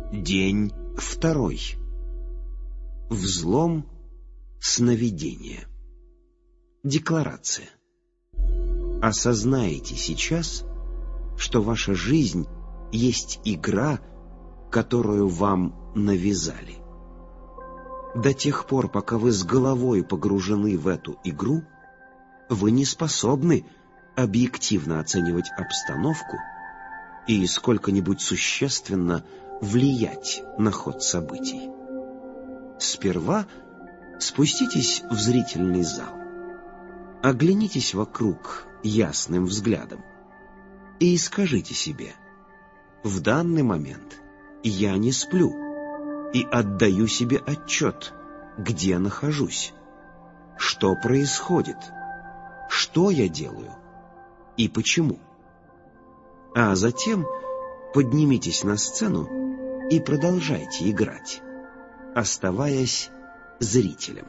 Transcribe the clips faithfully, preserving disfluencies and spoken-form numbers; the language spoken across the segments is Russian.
День второй. Взлом сновидения. Декларация. Осознайте сейчас, что ваша жизнь есть игра, которую вам навязали. До тех пор, пока вы с головой погружены в эту игру, вы не способны объективно оценивать обстановку и сколько-нибудь существенно влиять на ход событий. Сперва спуститесь в зрительный зал, оглянитесь вокруг ясным взглядом и скажите себе: в данный момент я не сплю и отдаю себе отчет, где нахожусь, что происходит, что я делаю и почему. А затем поднимитесь на сцену и продолжайте играть, оставаясь зрителем.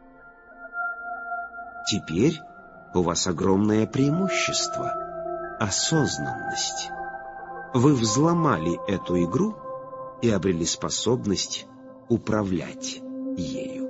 Теперь у вас огромное преимущество — осознанность. Вы взломали эту игру и обрели способность управлять ею.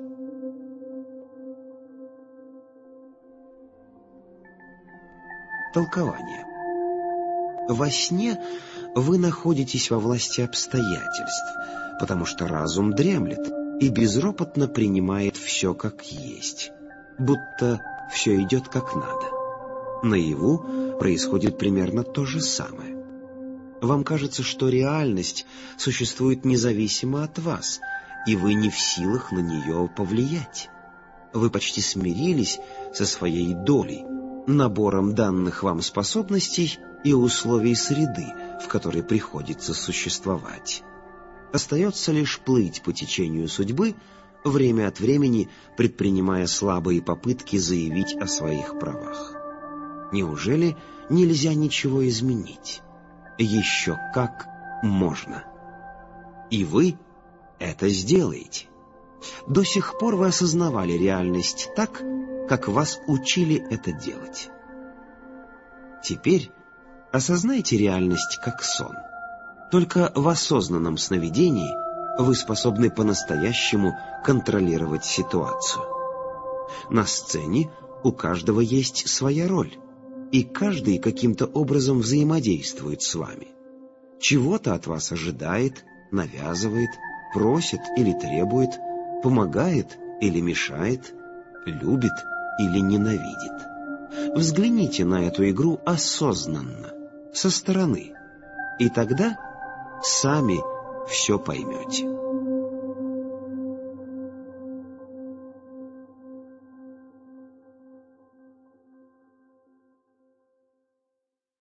Толкование. Во сне вы находитесь во власти обстоятельств, потому что разум дремлет и безропотно принимает все как есть, будто все идет как надо. Наяву происходит примерно то же самое. Вам кажется, что реальность существует независимо от вас, и вы не в силах на нее повлиять. Вы почти смирились со своей долей, набором данных вам способностей и условий среды, в которой приходится существовать. Остается лишь плыть по течению судьбы, время от времени предпринимая слабые попытки заявить о своих правах. Неужели нельзя ничего изменить? Еще как можно. И вы это сделаете. До сих пор вы осознавали реальность так, как вас учили это делать. Теперь осознайте реальность как сон. Только в осознанном сновидении вы способны по-настоящему контролировать ситуацию. На сцене у каждого есть своя роль, и каждый каким-то образом взаимодействует с вами. Чего-то от вас ожидает, навязывает, просит или требует, помогает или мешает, любит или ненавидит. Взгляните на эту игру осознанно, со стороны, и тогда сами все поймете.